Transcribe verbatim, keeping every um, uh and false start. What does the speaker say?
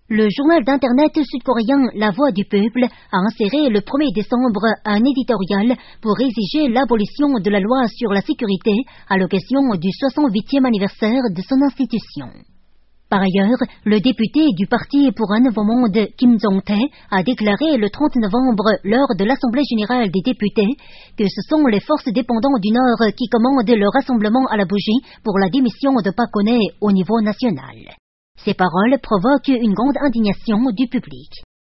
Le journal d'internet sud-coréen La Voix du Peuple a inséré le premier décembre un éditorial pour exiger l'abolition de la loi sur la sécurité à l'occasion du soixante-huitième anniversaire de son institution. Par ailleurs, le député du Parti pour un nouveau monde, Kim Jong-tae, a déclaré le trente novembre lors de l'Assemblée générale des députés que ce sont les forces dépendantes du Nord qui commandent le rassemblement à la bougie pour la démission de Park Geun-hye au niveau national. Ces paroles provoquent une grande indignation du public.